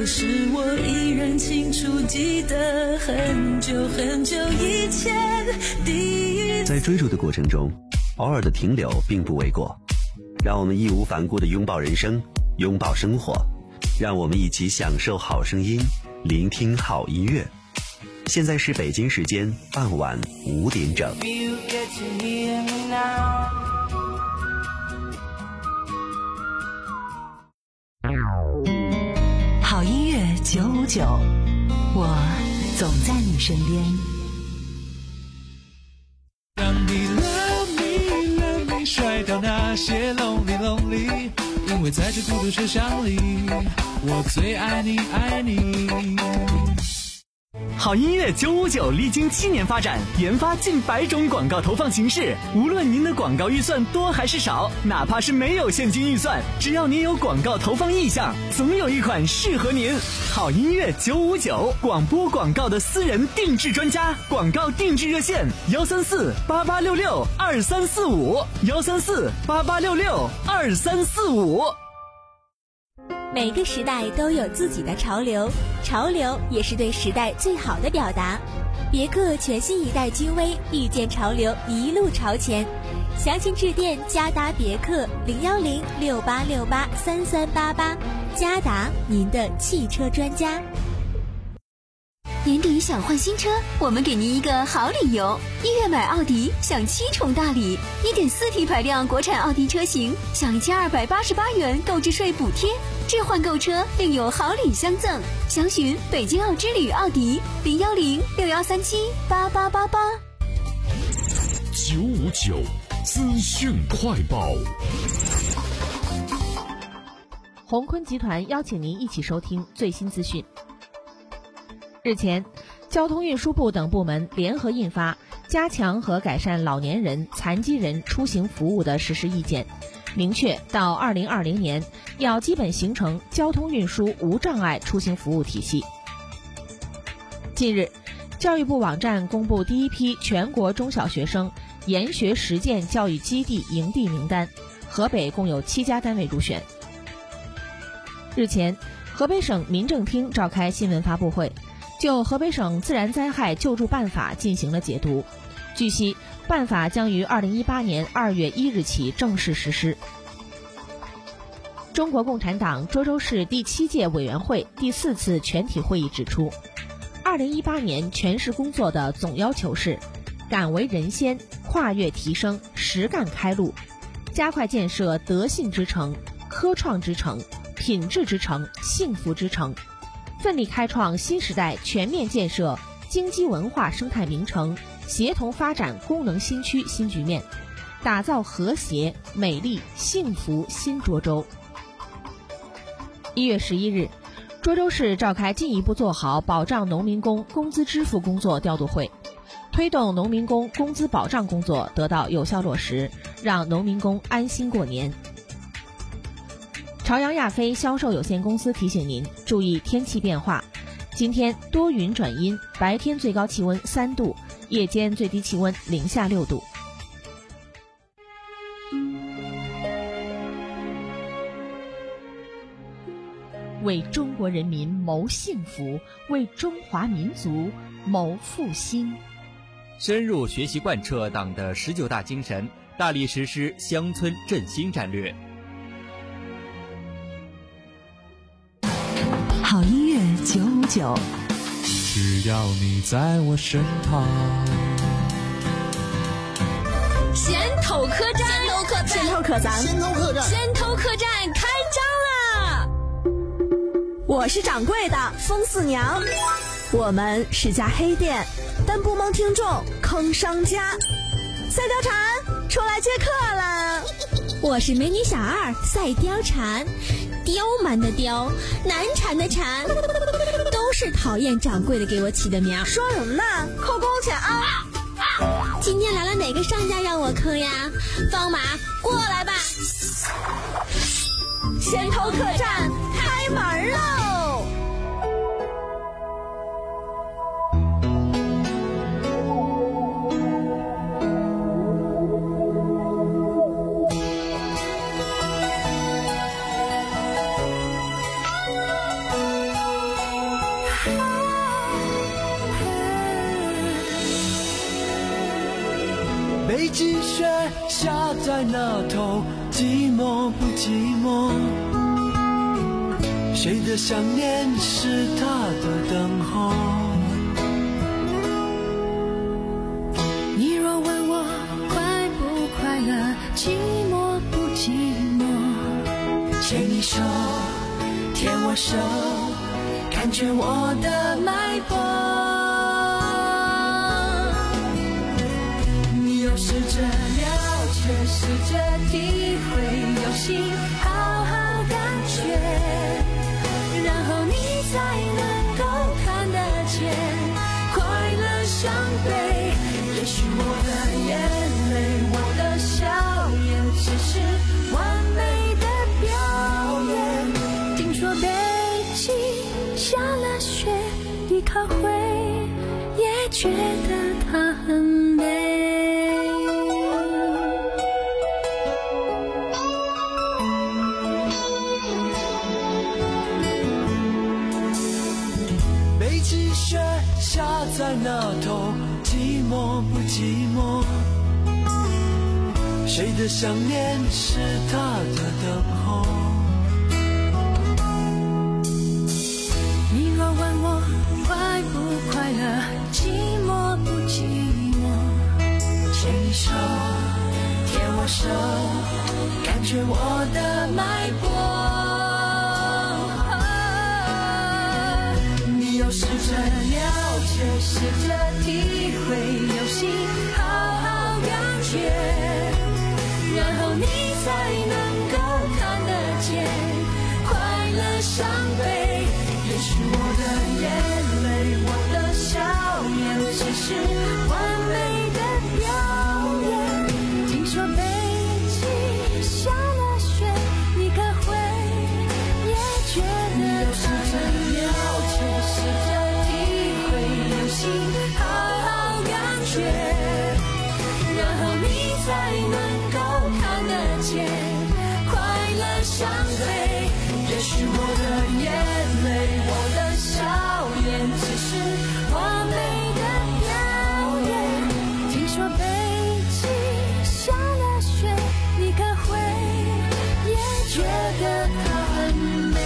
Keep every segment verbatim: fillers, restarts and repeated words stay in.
是我依然清楚记得很久很久以前第一次。 在追逐的过程中，偶尔的停留并不为过。让我们义无反顾地拥抱人生，拥抱生活，让我们一起享受好声音，聆听好音乐。现在是北京时间傍晚五点整。 好音乐九五九，我总在你身边。 让你 love me love me 甩掉那些 lonely lonely， 因为在这孤独车厢里，我最爱你爱你。 好音乐九五九历经七年发展，研发近百种广告投放形式。无论您的广告预算多还是少，哪怕是没有现金预算，只要您有广告投放意向，总有一款适合您。好音乐九五九，广播广告的私人定制专家，广告定制热线幺三四八八六六二三四五幺三四八八六六二三四五。 每个时代都有自己的潮流，潮流也是对时代最好的表达。别克全新一代君威，遇见潮流，一路朝前。详情致电嘉达别克零幺零六八六八三三八八，嘉达，您的汽车专家。 年底想换新车，我们给您一个好理由。一月买奥迪享七重大礼， 一点四 T 排量国产奥迪车型享一千二百八十八元购置税补贴，置换购车另有好礼相赠。详询北京奥之旅奥迪零幺零六幺三七八八八八。 九五九资讯快报。 鸿坤集团邀请您一起收听最新资讯。日前，交通运输部等部门联合印发《加强和改善老年人、残疾人出行服务的实施意见》，明确到二零二零年要基本形成交通运输无障碍出行服务体系。近日，教育部网站公布第一批全国中小学生研学实践教育基地营地名单，河北共有七家单位入选。日前，河北省民政厅召开新闻发布会，就河北省自然灾害救助办法进行了解读。据悉，办法将于二零一八年二月一日起正式实施。中国共产党涿州市第七届委员会第四次全体会议指出，二零一八年全市工作的总要求是敢为人先，跨越提升，实干开路，加快建设德信之城、科创之城、品质之城、幸福之城，奋力开创新时代全面建设经济文化生态名城、协同发展功能新区新局面，打造和谐、美丽、幸福新涿州。一月十一日，涿州市召开进一步做好保障农民工工资支付工作调度会，推动农民工工资保障工作得到有效落实，让农民工安心过年。朝阳亚飞销售有限公司提醒您注意天气变化，今天多云转阴，白天最高气温三度，夜间最低气温零下六度。为中国人民谋幸福，为中华民族谋复兴。 深入学习贯彻党的十九大精神，大力实施乡村振兴战略。 好音乐九五九， 只要你在我身旁。 先头客栈，先头客栈， 先头客栈， 先头客栈开张啦！ 我是掌柜的风四娘，我们是家黑店，但不蒙听众坑商家。赛貂蝉出来接客了。 我是美女小二赛貂蝉，刁蛮的刁，难缠的缠，都是讨厌掌柜的给我起的名。 说什么呢？扣工钱啊！ 今天来了哪个商家让我坑呀？放马过来吧！ 先头客栈开门喽！ 北极雪下在那头，寂寞不寂寞？谁的想念是他的等候？ 你若问我快不快乐，寂寞不寂寞？牵你手，牵我手，感觉我的脉搏。你又试着了解，试着体会，用心好好感觉，然后你才能够看得见快乐伤悲。也许我的眼泪，我的笑颜，只是完美的表演。听说北京下了雪，你可会也觉得它很美？ 北极雪下在那头，寂寞不寂寞？谁的想念是他的等候？ 你若问我快不快乐，寂寞不寂寞？牵你手，牵我手，感觉我的脉搏。你又试着了解，试着体会，用心好好感觉，然后你才能够看得见快乐伤悲。也许我的眼泪，我的笑颜，只是完美的表演。听说北京下了雪，你可会也觉得它很了解，试着体会，用心好好感觉，然后你才能够看得见快乐伤悲。也许我的眼泪，我的笑颜，只是完美的表演。听说北京下了雪，你可会也觉得它很美？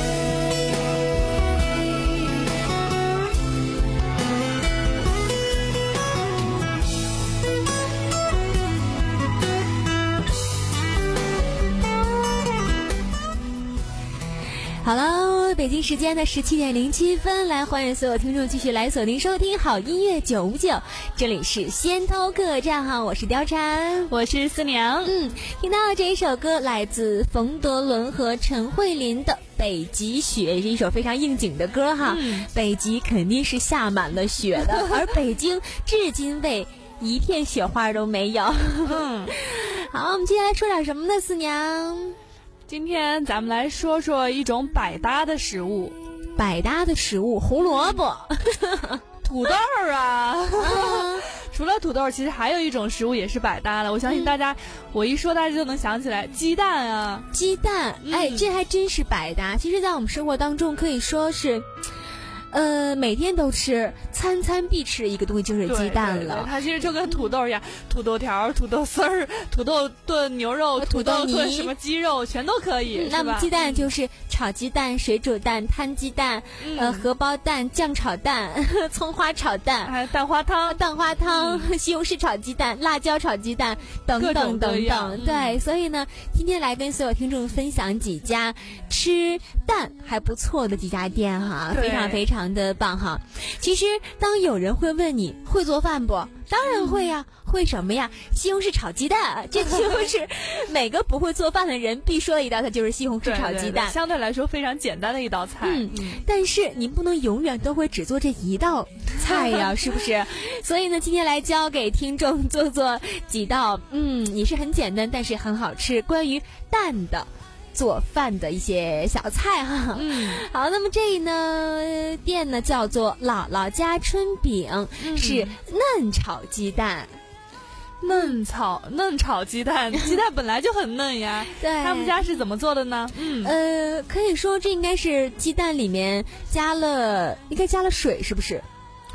好了，北京时间的十七点零七分，来欢迎所有听众继续来锁定收听好音乐九五九，这里是仙偷客栈哈，我是貂蝉， 我是思娘。 嗯，听到这一首歌来自冯德伦和陈慧琳的《北极雪》，是一首非常应景的歌哈。嗯、北极肯定是下满了雪的，而北京至今为一片雪花都没有。嗯，好，我们接下来说点什么呢？思娘， 今天咱们来说说一种百搭的食物。 百搭的食物，胡萝卜、 土豆啊。除了土豆，其实还有一种食物也是百搭的。我相信大家，嗯、我一说大家就能想起来，鸡蛋啊， 鸡蛋，嗯、哎，这还真是百搭。其实，在我们生活当中，可以说是。呃，每天都吃，餐餐必吃一个东西就是鸡蛋了。 对对对，它其实就跟土豆一样，土豆条、土豆丝儿、土豆炖牛肉、土豆炖什么鸡肉，全都可以。 嗯、那么鸡蛋就是炒鸡蛋、水煮蛋、摊鸡蛋、嗯、呃荷包蛋、酱炒蛋、葱花炒蛋， 还有蛋花汤、 蛋花汤、嗯、西红柿炒鸡蛋、辣椒炒鸡蛋等等等等。对、嗯，所以呢，今天来跟所有听众分享几家吃蛋还不错的几家店哈，非常非常。的棒哈！其实当有人会问你会做饭不？当然会呀、啊，会什么呀？西红柿炒鸡蛋，这就是每个不会做饭的人必说的一道菜，就是西红柿炒鸡蛋。 对对对，相对来说非常简单的一道菜。 嗯，嗯但是你不能永远都会只做这一道菜呀，是不是？所以呢，今天来教给听众做做几道，嗯，也是很简单，但是很好吃，关于蛋的。做饭的一些小菜哈，嗯，好，那么这呢店呢叫做姥姥家春饼，嗯、是嫩炒鸡蛋， 嫩炒嫩炒鸡蛋，鸡蛋本来就很嫩呀， 对， 他们家是怎么做的呢？ 嗯，呃，可以说这应该是鸡蛋里面加了，应该加了水，是不是？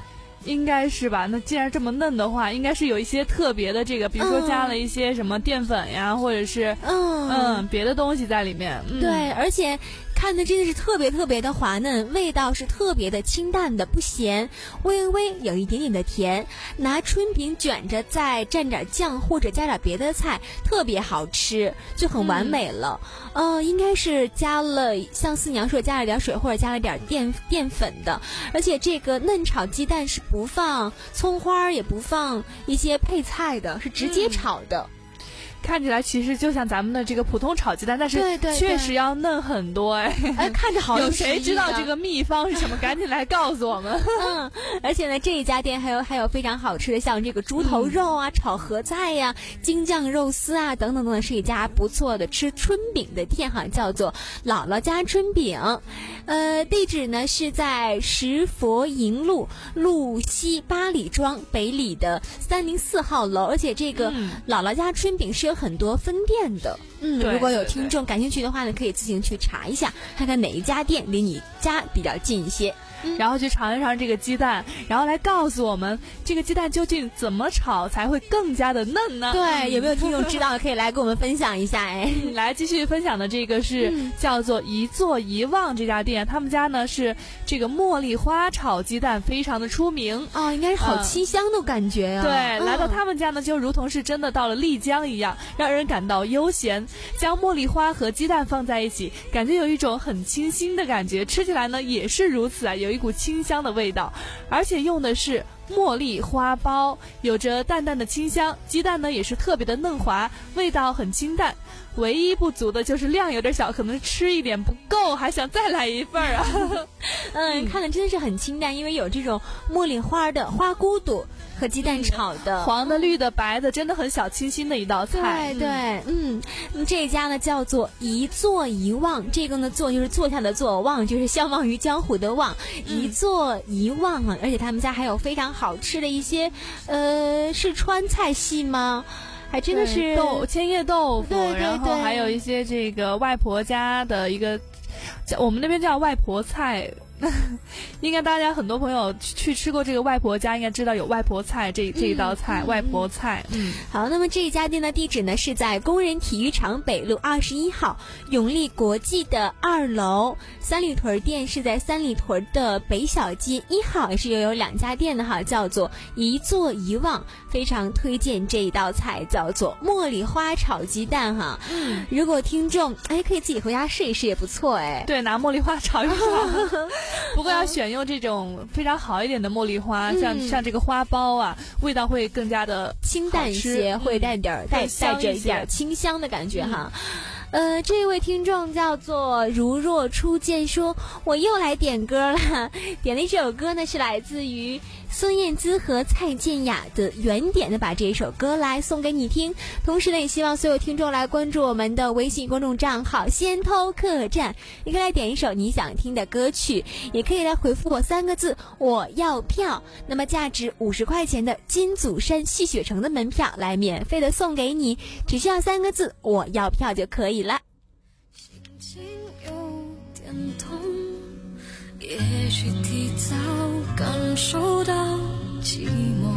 应该是吧。那既然这么嫩的话，应该是有一些特别的这个，比如说加了一些什么淀粉呀，嗯、或者是嗯嗯别的东西在里面。嗯、 对，而且看的真的是特别特别的滑嫩，味道是特别的清淡的，不咸，微微有一点点的甜。拿春饼卷着，再蘸点酱或者加点别的菜，特别好吃，就很完美了。嗯、呃，应该是加了像四娘说加了点水或者加了点淀淀粉的，而且这个嫩炒鸡蛋是不放葱花也不放一些配菜的，是直接炒的。嗯， 看起来其实就像咱们的这个普通炒鸡蛋，但是确实要嫩很多哎。 哎，看着好， 有谁知道这个秘方是什么？赶紧来告诉我们。 嗯，而且呢，这一家店还有还有非常好吃的，像这个猪头肉啊、嗯、炒合菜呀、啊、京酱肉丝啊等等等等，是一家不错的吃春饼的店哈，叫做姥姥家春饼。呃，地址呢是在石佛营路路西八里庄北里的三零四号楼，而且这个姥姥家春饼是有很多分店的。嗯，如果有听众感兴趣的话呢，可以自行去查一下，看看哪一家店离你家比较近一些。 嗯、然后去尝一尝这个鸡蛋，然后来告诉我们这个鸡蛋究竟怎么炒才会更加的嫩呢？ 对，有没有听众知道的可以来跟我们分享一下哎。 来继续分享的这个是、嗯、叫做一座一望这家店，他们家呢是这个茉莉花炒鸡蛋非常的出名哦，应该是好清香的感觉呀、啊嗯。对、 嗯， 来到他们家呢就如同是真的到了丽江一样，让人感到悠闲。将茉莉花和鸡蛋放在一起，感觉有一种很清新的感觉，吃起来呢也是如此啊，有一股清香的味道，而且用的是茉莉花苞，有着淡淡的清香，鸡蛋呢也是特别的嫩滑，味道很清淡。唯一不足的就是量有点小，可能吃一点不够，还想再来一份啊。 嗯，看的真的是很清淡，因为有这种茉莉花的花骨朵和鸡蛋炒的、 嗯、黄的、绿的、白的，真的很小清新的一道菜。 对对，嗯，嗯这一家呢叫做一坐一望，这个呢坐就是坐下的坐，望就是相忘于江湖的望，一坐一望啊，而且他们家还有非常好吃的一些，呃，是川菜系吗？还真的是豆千叶豆腐， 对对对， 然后还有一些这个外婆家的一个，我们那边叫外婆菜。应该大家很多朋友去吃过这个外婆家，应该知道有外婆菜这这一道菜、嗯、外婆菜。嗯， 好，那么这一家店的地址呢是在工人体育场北路二十一号永利国际的二楼，三里屯店是在三里屯的北小街一号，也是又有两家店的哈，叫做一坐一望，非常推荐这一道菜，叫做茉莉花炒鸡蛋哈。嗯，如果听众哎可以自己回家试一试也不错哎。 对，拿茉莉花炒一炒。不过要选用这种非常好一点的茉莉花，嗯、像像这个花苞啊，味道会更加的清淡一些，嗯、会带点带带着一点清香的感觉哈。嗯、呃，这位听众叫做如若初见，说我又来点歌了，点的一首歌呢是来自于孙燕姿和蔡健雅的《原点》的，把这首歌来送给你听。同时呢，也希望所有听众来关注我们的微信公众账号先偷客栈，你可以来点一首你想听的歌曲，也可以来回复我三个字我要票，那么价值五十块钱的金祖山戏雪城的门票来免费的送给你，只需要三个字我要票就可以了。 心情有点痛，也许提早感受到寂寞，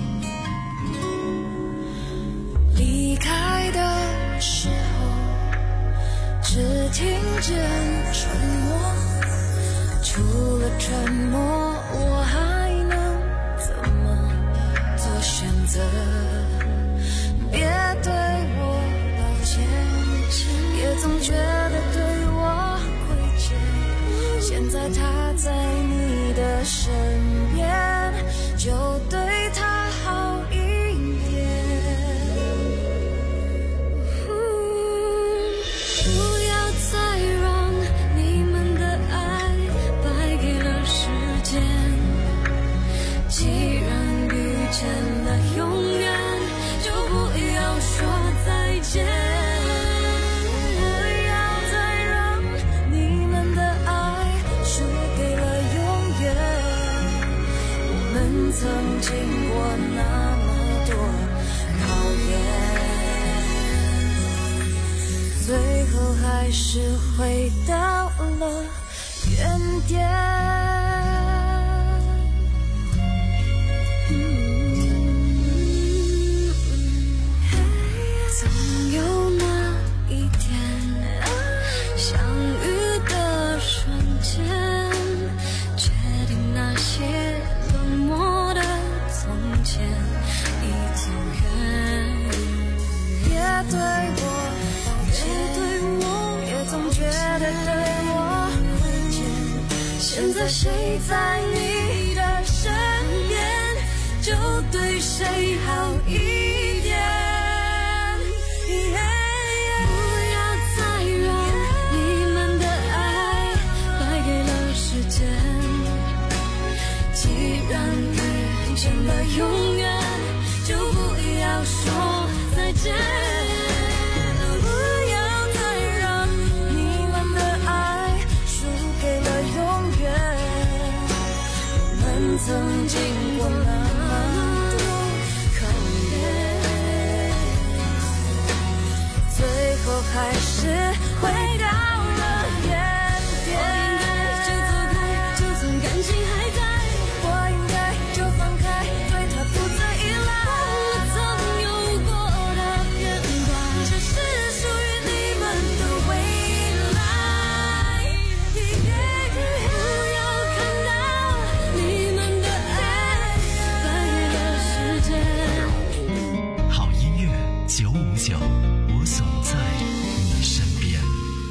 离开的时候只听见沉默，除了沉默我还能怎么做选择，别对我抱歉，也总觉得对我亏欠，现在他在你的身边，就对他好一点。不要再让你们的爱败给了时间，既然遇见了永远，就不要说再见。曾经过那么多考验，最后还是回到了原点。 现在谁在你的身边，就对谁好一点。不要再让你们的爱败给了时间，既然遇见了永远，就不要说再见。曾经过那么多考验，最后还是回到了原点。我应该就走开，就算感情还在，我应该就放开，对他不再依赖。我曾有过的片段，这是属于你们的未来。不要看到你们九五九，我总在你身边。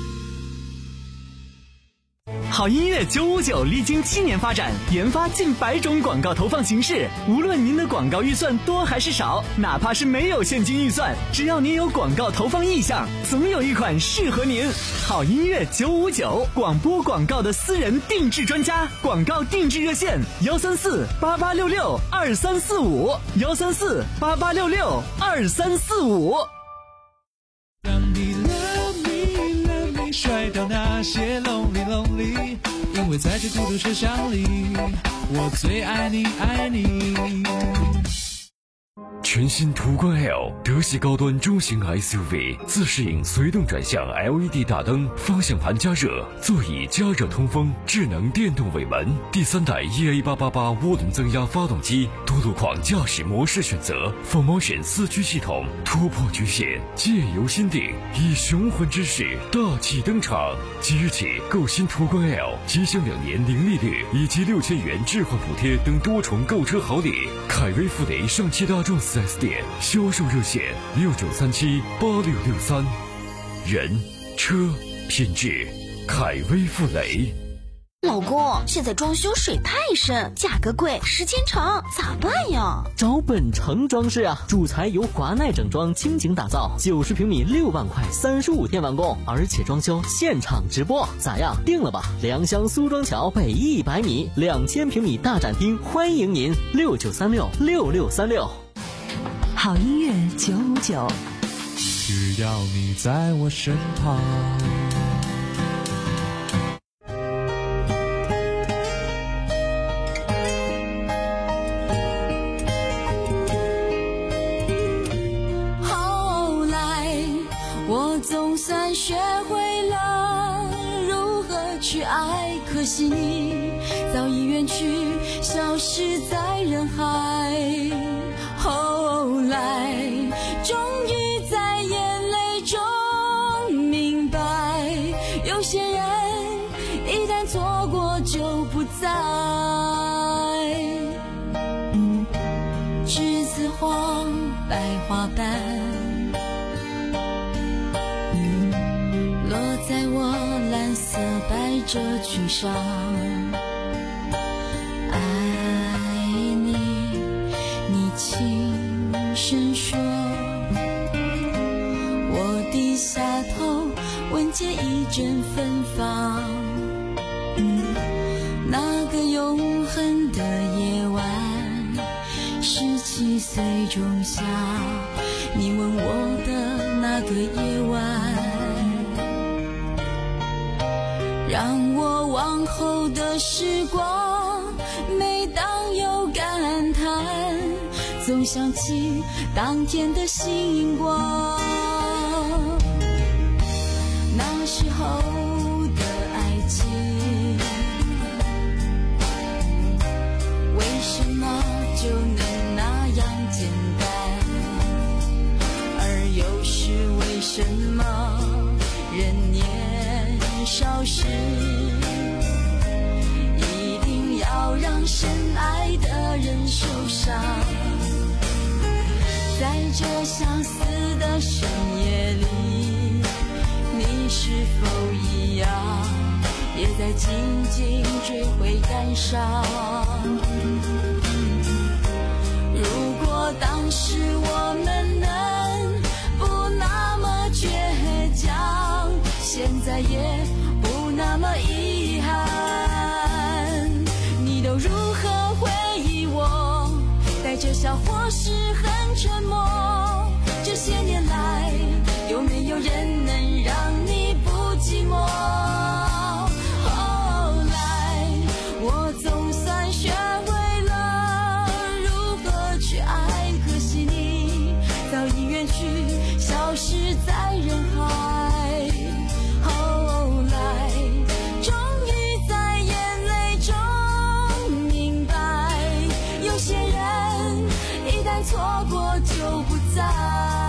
好音乐九五九历经七年发展，研发近百种广告投放形式。无论您的广告预算多还是少，哪怕是没有现金预算，只要您有广告投放意向，总有一款适合您。好音乐九五九，广播广告的私人定制专家，广告定制热线：幺三四八八六六二三四五，幺三四八八六六二三四五。 让你 love me love me 甩掉那些 lonely lonely， 因为在这孤独车厢里，我最爱你爱你。 全新途观 L 德系高端中型 S U V， 自适应随动转向 L E D 大灯，方向盘加热，座椅加热通风，智能电动尾门，第三代 E A 八八八 涡轮增压发动机，多路况驾驶模式选择 ，Full Motion 四驱系统，突破局限，借由心定，以雄浑之势大气登场。即日起购新途观 L， 即享两年零利率以及六千元置换补贴等多重购车好礼。凯威富雷上汽大众四 S 店销售热线六九三七八六六三，人车品质，凯威富雷。 老公，现在装修水太深，价格贵，时间长，咋办呀？ 找本城装饰啊，主材由华奈整装倾情打造，九十平米六万块，三十五天完工，而且装修现场直播，咋样？定了吧？良乡苏庄桥北一百米，两千平米大展厅，欢迎您，六九三六六六三六。 好音乐九五九， 只要你在我身旁。 算学会了如何去爱，可惜你早已远去，消失在人海。后来终于在眼泪中明白，有些人一旦错过就不再。栀子花白花瓣在我蓝色百褶裙上，爱你，你轻声说，我低下头，闻见一阵芬芳。那个永恒的夜晚，十七岁仲夏，你吻我的那个夜晚，让我往后的时光，每当有感叹，总想起当天的星光。那时候的爱情，为什么就能那样简单？而又是为什么人年少时一定要让深爱的人受伤？在这相似的深夜里，你是否一样也在静静追悔感伤。如果当时我们能不那么倔强，现在也不那么遗憾。你都如何回忆我？带着笑或是很沉默。这些年来，有没有人能让你不寂寞？后来，我总算学会了如何去爱，可惜你早已远去，消失在人海。后来，终于在眼泪中明白，有些人一旦错过就不在。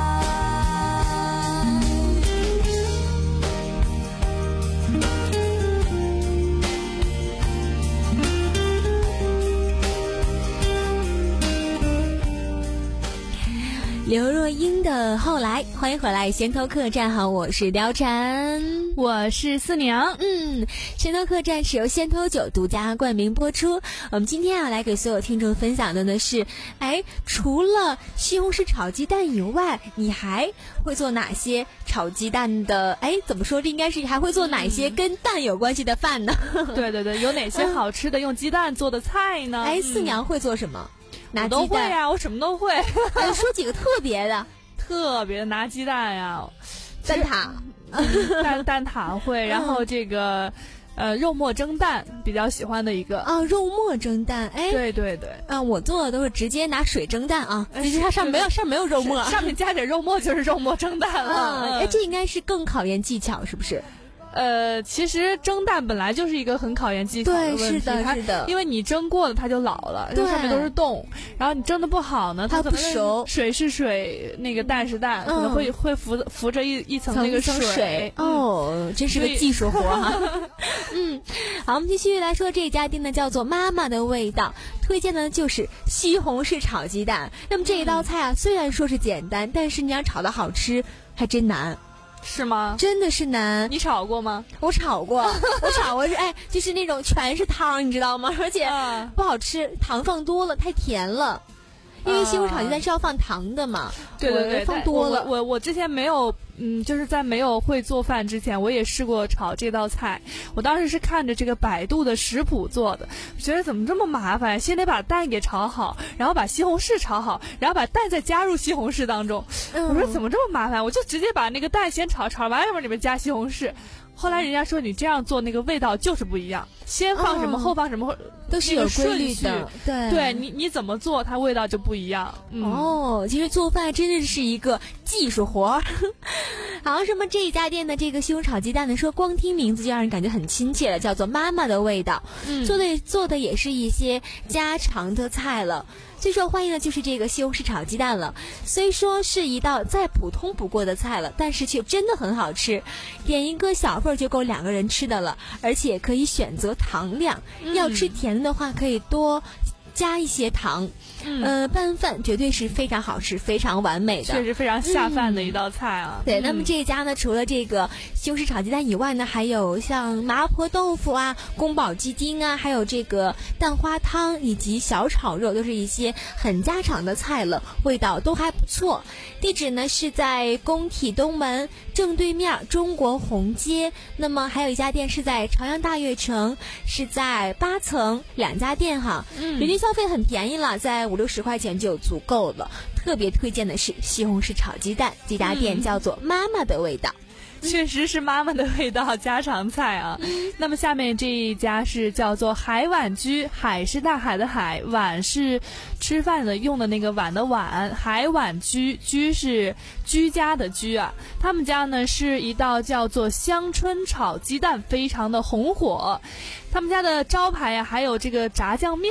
刘若英的后来，欢迎回来先头客栈，好，我是貂蝉， 我是四娘。 嗯，先头客栈是由先头酒独家冠名播出。我们今天要来给所有听众分享的呢是，哎，除了西红柿炒鸡蛋以外，你还会做哪些炒鸡蛋的？哎，怎么说？这应该是还会做哪些跟蛋有关系的饭呢？ 对对对，有哪些好吃的用鸡蛋做的菜呢？ 哎，四娘会做什么？拿我都会呀、啊，我什么都会。 说几个特别的， 特别的拿鸡蛋呀， 蛋挞， 蛋蛋挞会，然后这个。呃，肉末蒸蛋比较喜欢的一个啊，肉末蒸蛋，哎， 对对对， 啊，我做的都是直接拿水蒸蛋啊，其实它上面没有上面没有肉末， 上面加点肉末就是肉末蒸蛋了。 哎、嗯，这应该是更考验技巧，是不是？ 呃，其实蒸蛋本来就是一个很考验技巧的问题， 对，是的，是的， 因为你蒸过了它就老了，对，上面都是洞，然后你蒸的不好呢， 它不熟， 水是水，那个蛋是蛋，嗯、可能会会浮浮着一一层那个水， 水哦，嗯、真是个技术活哈。嗯，好，我们继续来说这家店呢，叫做妈妈的味道，推荐的就是西红柿炒鸡蛋。那么这一道菜啊，虽然说是简单，但是你要炒的好吃，还真难。 是吗？ 真的是难。 你炒过吗？ 我炒过，我炒过是哎，就是那种全是汤，你知道吗？而且不好吃，糖放多了，太甜了。因为西红柿炒鸡蛋是要放糖的嘛， 对对对， 放多了。 我我我之前没有，嗯，就是在没有会做饭之前，我也试过炒这道菜。我当时是看着这个百度的食谱做的，觉得怎么这么麻烦？先得把蛋给炒好，然后把西红柿炒好，然后把蛋再加入西红柿当中。嗯、我说怎么这么麻烦？我就直接把那个蛋先炒，炒完往里面加西红柿。后来人家说你这样做那个味道就是不一样，先放什么、哦、后放什么都是有规律的， 对，对你你怎么做它味道就不一样。 嗯、哦，其实做饭真的是一个技术活。好，什么这一家店的这个西红柿炒鸡蛋呢，说光听名字就让人感觉很亲切了，叫做妈妈的味道。嗯，做的做的也是一些家常的菜了。最受欢迎的就是这个西红柿炒鸡蛋了，虽说是一道再普通不过的菜了，但是却真的很好吃，点一个小份就够两个人吃的了，而且可以选择糖量，嗯、要吃甜的话可以多加一些糖。嗯，呃，拌饭绝对是非常好吃、非常完美的， 确实非常下饭的一道菜啊。 嗯、对，那么这一家呢，除了这个西红柿炒鸡蛋以外呢，还有像麻婆豆腐啊、宫保鸡丁啊，还有这个蛋花汤以及小炒肉，都是一些很家常的菜了，味道都还不错。地址呢是在工体东门正对面中国红街，那么还有一家店是在朝阳大悦城，是在八层，两家店哈，嗯，人均消费很便宜了，在五六十块钱就足够了。特别推荐的是西红柿炒鸡蛋，这家店叫做妈妈的味道。 确实是妈妈的味道，家常菜啊。那么下面这一家是叫做海碗居，海是大海的海，碗是吃饭的用的那个碗的碗，海碗居，居是居家的居啊。他们家呢是一道叫做香椿炒鸡蛋，非常的红火。他们家的招牌呀、啊，还有这个炸酱面。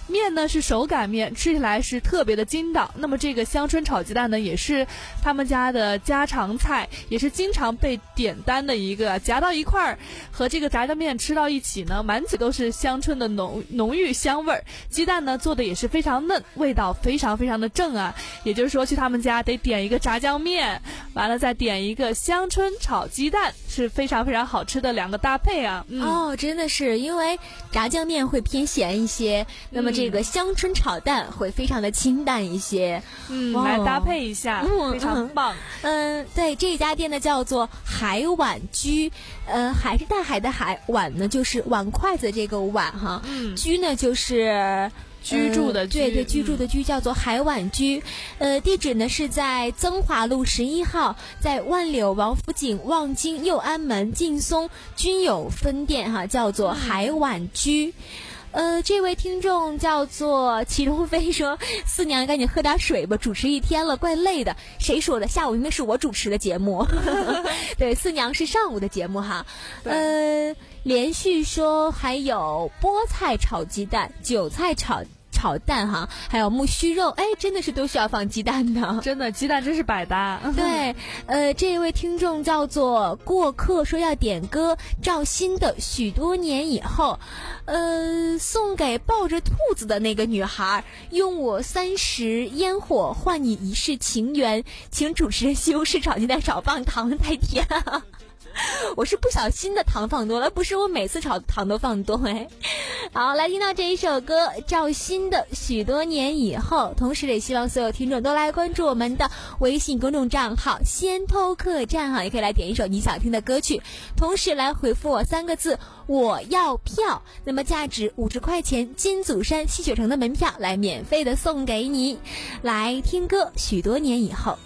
面呢是手擀面，吃起来是特别的筋道。那么这个香椿炒鸡蛋呢，也是他们家的家常菜，也是经常被点单的一个，夹到一块儿和这个炸酱面吃到一起呢，满嘴都是香椿的浓浓郁香味儿。鸡蛋呢做的也是非常嫩，味道非常非常的正啊。也就是说去他们家得点一个炸酱面，完了再点一个香椿炒鸡蛋，是非常非常好吃的两个搭配啊。嗯、 哦，真的是因为炸酱面会偏咸一些，那么这个香椿炒蛋会非常的清淡一些。 嗯，来搭配一下，嗯、非常棒。 嗯，对，这家店呢叫做海碗居，呃，海是大海的海，碗呢就是碗筷子这个碗哈，嗯，居呢就是居住的居， 呃、对对，居住的居叫做海碗居，呃，地址呢是在增华路十一号，在万柳、王府井、望京、右安门、劲松均有分店哈，叫做海碗居。呃，这位听众叫做祁荣飞说：“四娘赶紧喝点水吧，主持一天了，怪累的。”谁说的？下午应该是我主持的节目。对，四娘是上午的节目哈。呃，连续说还有菠菜炒鸡蛋、韭菜炒炒蛋哈，还有木须肉，哎，真的是都需要放鸡蛋的， 真的鸡蛋真是百搭。 对，呃，这位听众叫做过客，说要点歌赵鑫的《许多年以后》，呃，送给抱着兔子的那个女孩，用我三十烟火换你一世情缘，请主持人西红柿炒鸡蛋少放糖太甜。我是不小心的糖放多了，不是我每次炒糖都放多哎。好，来听到这一首歌赵鑫的《许多年以后》，同时也希望所有听众都来关注我们的微信公众账号先偷客栈哈，也可以来点一首你想听的歌曲，同时来回复我三个字我要票，那么价值五十块钱金祖山吸血城的门票来免费的送给你。来听歌《许多年以后》。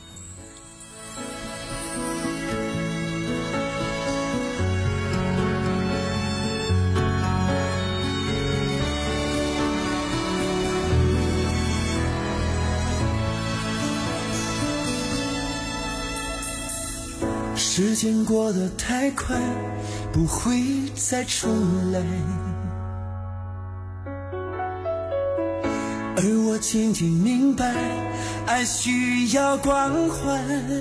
时间过得太快，不会再重来，而我渐渐明白，爱需要关怀。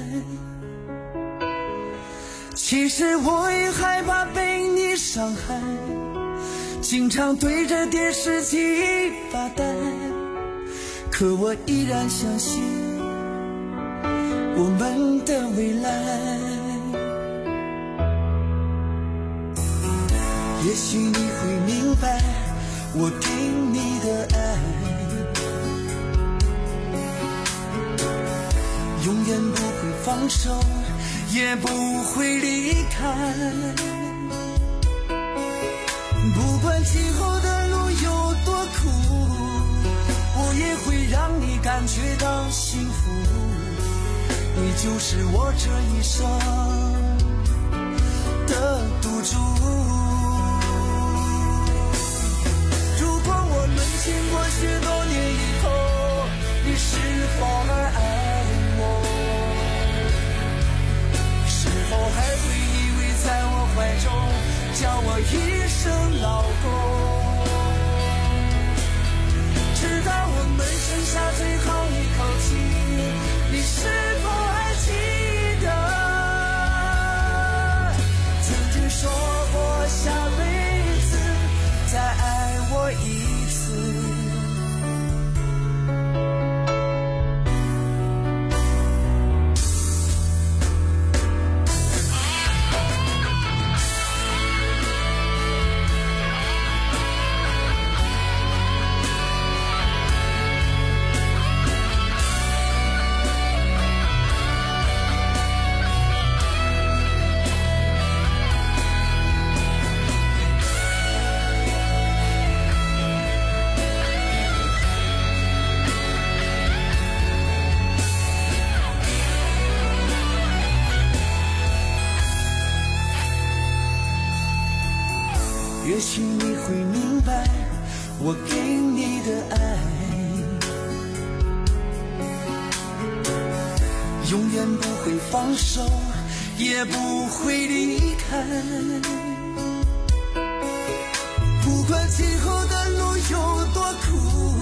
其实我也害怕被你伤害，经常对着电视机发呆，可我依然相信我们的未来。也许你会明白我给你的爱，永远不会放手，也不会离开。不管今后的路有多苦，我也会让你感觉到幸福。你就是我这一生的赌注。经过许多年以后，你是否还爱我？是否还会依偎在我怀中，叫我一声老公？直到我们剩下最后一口气，你是否还记得曾经说过下辈子再爱我一次？也许你会明白我给你的爱，永远不会放手，也不会离开。不管今后的路有多苦，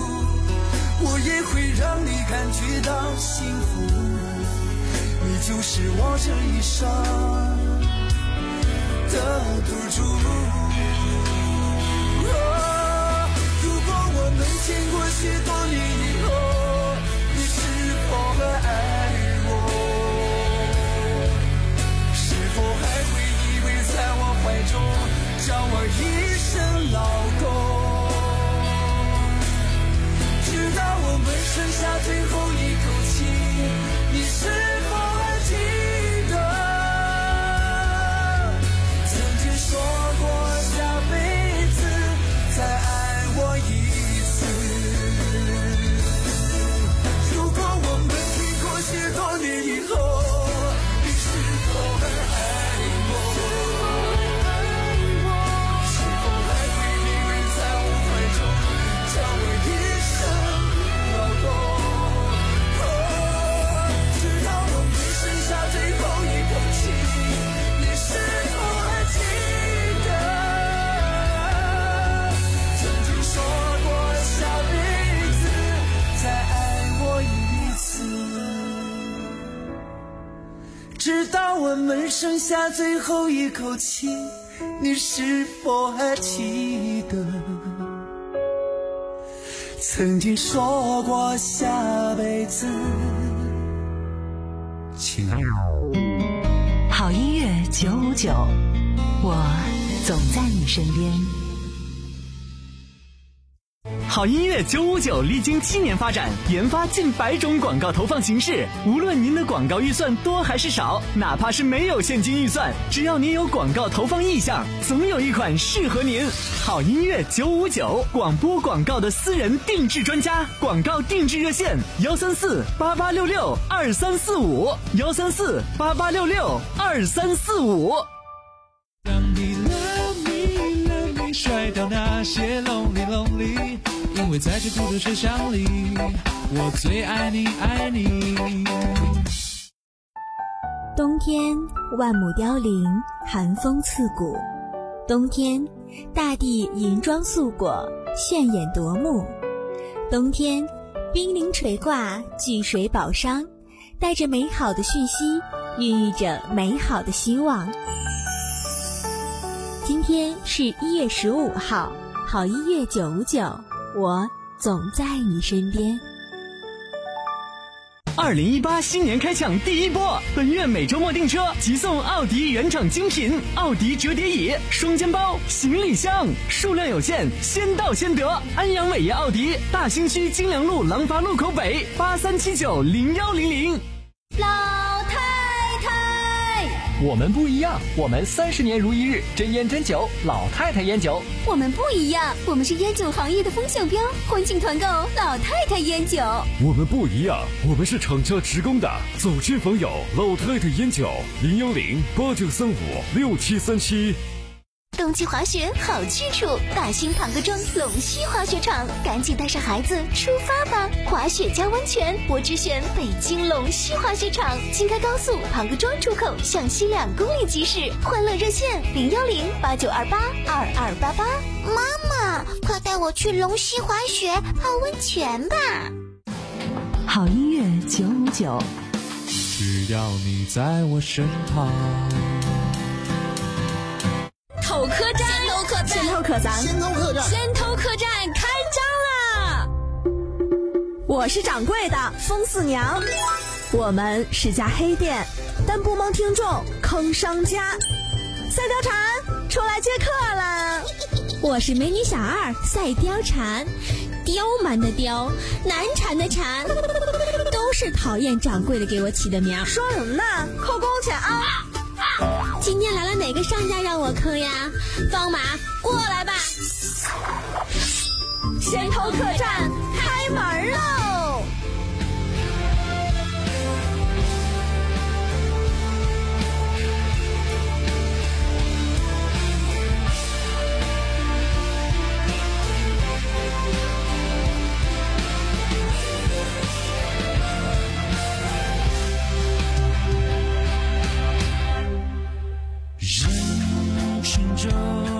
我也会让你感觉到幸福。你就是我这一生的赌注。哦，如果我们经过许多年以后，你是否还爱我？是否还会依偎在我怀中，叫我一声老公？直到我们剩下最后一口气，你是否还记得曾经说过下辈子再爱我一次？如果我们经过许多年以后，你是否还爱我？是否还会依偎在我怀中，叫我一声老公？直到我们剩下最后一口气，你是否还记得曾经说过下辈子再爱我一次？直到我们剩下最后一口气，你是否还记得曾经说过下辈子？亲爱的， 好音乐九五九，我总在你身边。 好音乐九五九历经七年发展，研发近百种广告投放形式。无论您的广告预算多还是少，哪怕是没有现金预算，只要您有广告投放意向，总有一款适合您。好音乐九五九，广播广告的私人定制专家，广告定制热线：幺三四八八六六二三四五，幺三四八八六六二三四五。 当你 love me love me 甩掉那些 lonely lonely， 因为在这孤独车厢里，我最爱你爱你。 冬天万木凋零，寒风刺骨。冬天大地银装素裹，炫眼夺目。冬天冰凌垂挂，巨水宝商，带着美好的讯息，孕育着美好的希望。今天是一月十五号，好音乐九五九，我总在你身边。 二零一八新年开抢第一波，本月每周末订车即送奥迪原厂精品奥迪折叠椅、双肩包、行李箱，数量有限，先到先得。安阳伟业奥迪大兴区金良路廊坊路口北八三七九零幺零零。 老太太， 我们不一样，我们三十年如一日，真烟真酒，老太太烟酒。 我们不一样，我们是烟酒行业的风向标，欢庆团购老太太烟酒。 我们不一样，我们是厂家直供的，走亲访友，老太太烟酒，零幺零八九三五六七三七。 冬季滑雪好去处，大兴庞各庄龙溪滑雪场，赶紧带上孩子出发吧！滑雪加温泉，我只选北京龙溪滑雪场，京开高速庞各庄出口向西两公里即驶，欢乐热线零幺零八九二八二二八八。 妈妈，快带我去龙溪滑雪泡温泉吧！ 好音乐九五九， 只要你在我身旁。 头客栈，先头客栈，先头客栈，先头客栈，先头客栈开张啦！我是掌柜的风四娘，我们是家黑店，但不蒙听众坑商家。赛貂蝉出来接客啦！ 我是美女小二赛貂蝉，刁蛮的刁，难缠的缠，都是讨厌掌柜的给我起的名。 说什么呢？扣工钱啊！ 今天来了哪个商家让我坑呀？放马过来吧！ 先头客栈开门喽！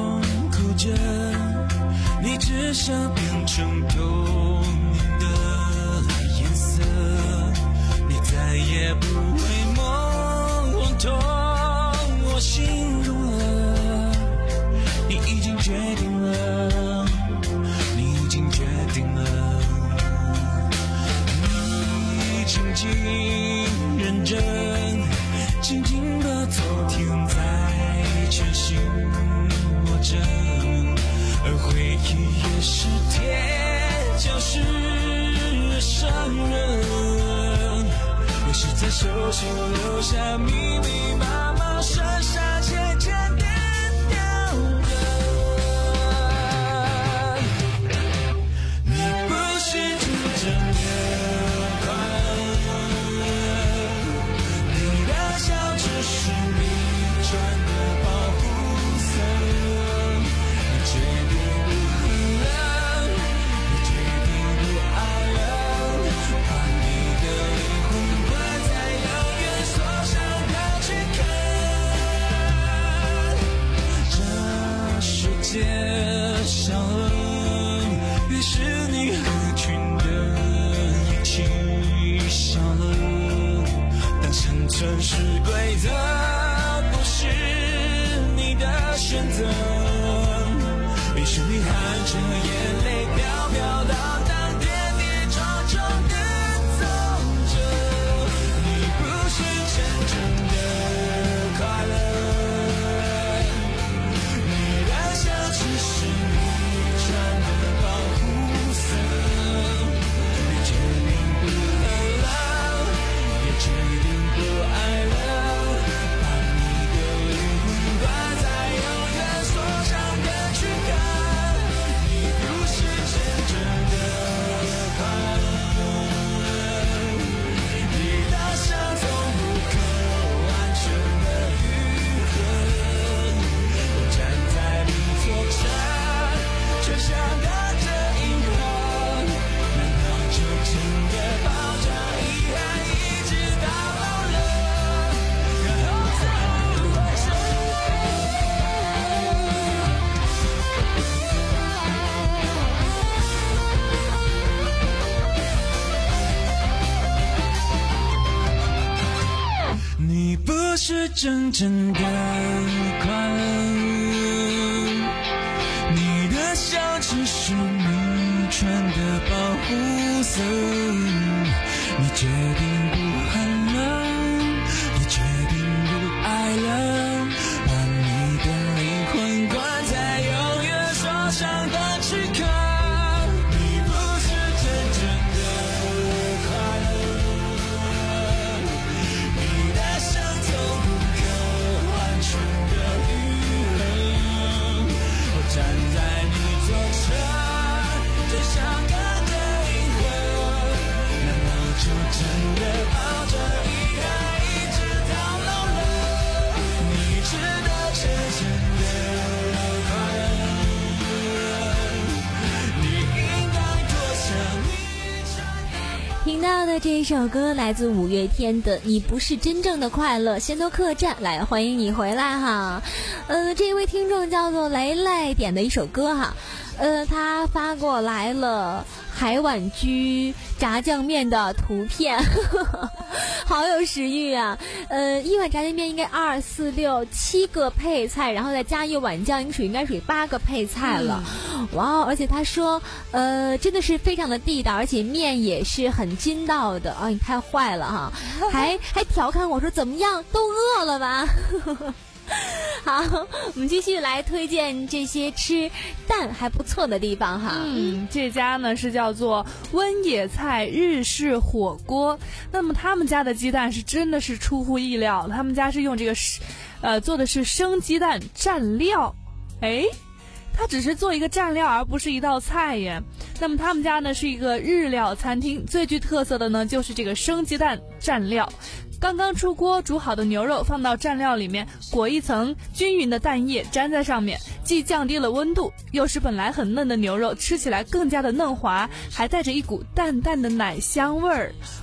你只想变成透明的也不会懵懂。我心中了，你已经决定了，你已经决定了，你静静认真，静静的昨天在全心握着，而回忆也是铁就是伤人，我是在手心留下密密麻麻深沙渐渐点掉的。你不是真正的快乐，你的笑只是你穿的保护色，你决定不恨了，你决定不爱了，把你的灵魂关在永远锁上的躯壳。这世界上越是你合群的一起笑了，当生存是规则，不是你的选择，于是你含着眼泪飘飘荡荡跌跌撞撞地走着。你不是真正的快乐，你的笑只是你穿的保护色，你决定不恨了，也决定不爱了，把你的灵魂关在永远锁上的躯壳。你不是真正的快乐，你的伤从不可完全的愈合，我站在你左侧，却想跟着银河，难道就真的抱着遗憾一直到老了，然后再不回首？你不是真正的快乐，你的笑只是你穿的保护色，你决定不恨了，你决定不爱了，把你的灵魂关在永远锁上的躯壳。你不是真正的快乐，你的伤从不可完全的愈合，我站在你左侧，就像跟着银河，难道就真的抱着遗憾一直到老了？你值得真正的快乐，你应该多想你穿的。 听到的这首歌来自五月天的《你不是真正的快乐》，仙都客栈来欢迎你回来哈。呃，这位听众叫做雷雷点的一首歌哈，呃，他发过来了海碗居炸酱面的图片，呵呵，好有食欲啊！呃，一碗炸酱面应该二四六七个配菜，然后再加一碗酱，应该属于应该属于八个配菜了。嗯、哇，而且他说，呃，真的是非常的地道，而且面也是很筋道的啊！你太坏了哈，还还调侃我说怎么样，都饿了吧？呵呵，好，我们继续来推荐这些吃蛋还不错的地方哈。 嗯，这家呢是叫做温野菜日式火锅。那么他们家的鸡蛋是真的是出乎意料，他们家是用这个呃做的是生鸡蛋蘸料。哎，它只是做一个蘸料，而不是一道菜耶。那么他们家呢是一个日料餐厅，最具特色的呢就是这个生鸡蛋蘸料。刚刚出锅煮好的牛肉放到蘸料里面，裹一层均匀的蛋液粘在上面，既降低了温度，又使本来很嫩的牛肉吃起来更加的嫩滑，还带着一股淡淡的奶香味儿。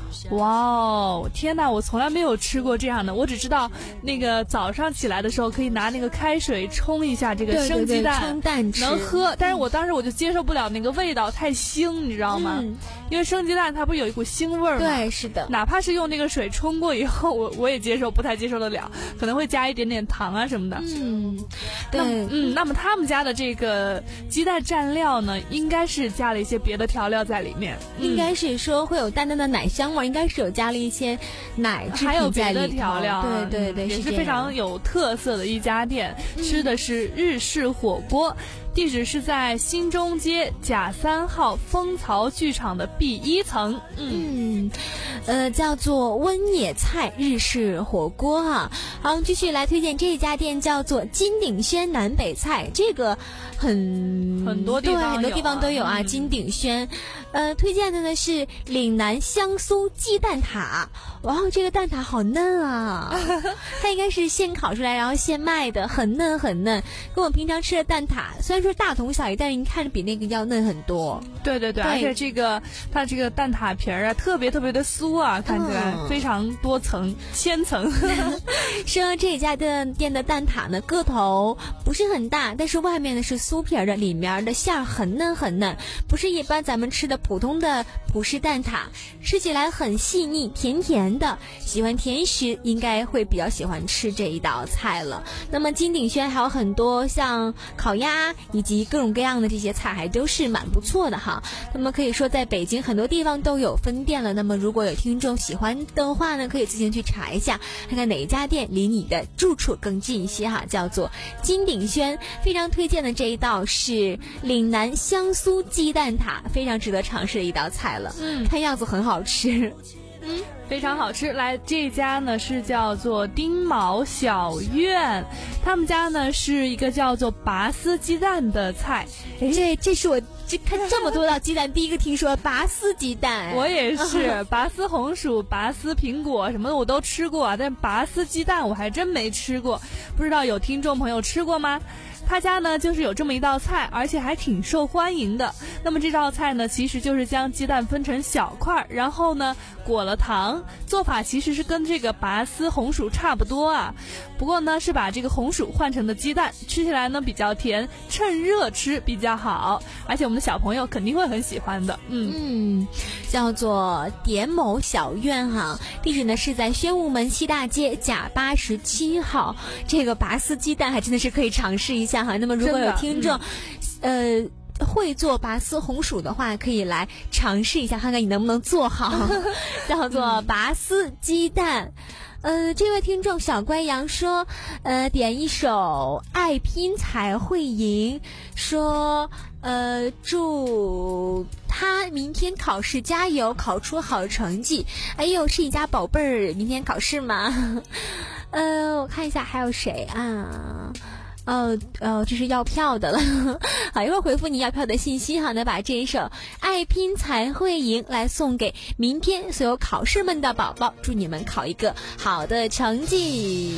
哇哦，天哪！我从来没有吃过这样的，我只知道那个早上起来的时候可以拿那个开水冲一下这个生鸡蛋， 对对对冲蛋吃能喝。但是我当时我就接受不了那个味道，太腥，你知道吗？ 嗯、 因为生鸡蛋它不是有一股腥味吗？ 对，是的。 哪怕是用那个水冲过以后，我我也接受不太接受得了，可能会加一点点糖啊什么的。 嗯，对， 嗯，那么他们家的这个鸡蛋蘸料呢，应该是加了一些别的调料在里面， 应该是说会有淡淡的奶香味，应该是有加了一些奶制品在里头， 还有别的调料， 对对对， 也是非常有特色的一家店，嗯、吃的是日式火锅。地址是在新中街甲三号蜂巢剧场的 B 一层。 嗯，呃，叫做温野菜日式火锅哈。好，我们继续来推荐这家店，叫做金鼎轩南北菜。这个很很多地方对很多地方都有啊。 嗯、 金鼎轩，呃，推荐的呢是岭南香酥鸡蛋挞。哇，这个蛋挞好嫩啊！它应该是现烤出来，然后现卖的，很嫩很嫩，跟我平常吃的蛋挞虽然说大同小异，但是你看着比那个要嫩很多。 对对对，而且这个它这个蛋挞皮儿啊，特别特别的酥啊，看起来非常多层、嗯、千层。 说这家的店的蛋挞呢，个头不是很大，但是外面呢是酥皮儿的，里面的馅儿很嫩很嫩，不是一般咱们吃的普通的葡式蛋挞，吃起来很细腻，甜甜的。喜欢甜食应该会比较喜欢吃这一道菜了。那么金鼎轩还有很多像烤鸭以及各种各样的这些菜，还都是蛮不错的哈。那么可以说在北京很多地方都有分店了。那么如果有听众喜欢的话呢，可以自行去查一下，看看哪一家店离你的住处更近一些哈。叫做金鼎轩，非常推荐的这一道是岭南香酥鸡蛋挞，非常值得尝试的一道菜了。 嗯， 看样子很好吃。 嗯，非常好吃。来，这家呢是叫做丁卯小院，他们家呢是一个叫做拔丝鸡蛋的菜。 这这是我这看这么多道鸡蛋第一个听说拔丝鸡蛋。 我也是，拔丝红薯、拔丝苹果什么的我都吃过啊，但拔丝鸡蛋我还真没吃过，不知道有听众朋友吃过吗？他家呢就是有这么一道菜，而且还挺受欢迎的。那么这道菜呢，其实就是将鸡蛋分成小块，然后呢裹了糖，做法其实是跟这个拔丝红薯差不多啊。不过呢是把这个红薯换成的鸡蛋，吃起来呢比较甜，趁热吃比较好，而且我们的小朋友肯定会很喜欢的。嗯嗯，叫做点某小院哈，地址呢是在宣武门西大街甲八十七号。这个拔丝鸡蛋还真的是可以尝试一下。那么如果有听众、嗯、呃会做拔丝红薯的话，可以来尝试一下，看看你能不能做好。叫做拔丝鸡蛋。呃，这位听众小乖羊说，呃，点一首《爱拼才会赢》，说，呃，祝他明天考试加油，考出好成绩。哎呦，是你家宝贝儿明天考试吗？呃，我看一下还有谁啊？哦哦，这是要票的了。好，一会儿回复你要票的信息哈，那把这一首《爱拼才会赢》来送给明天所有考试们的宝宝，祝你们考一个好的成绩。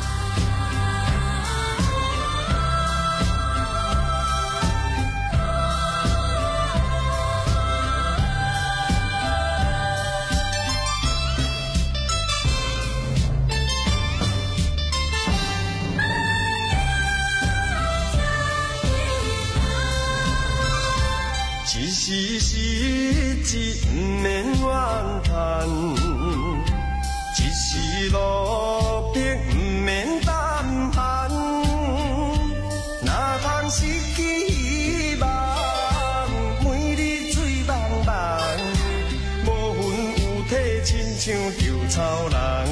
一时失志不免怨叹，一时落魄不免胆寒。哪通失去希望，每日醉茫茫，无魂有体，亲像稻草人。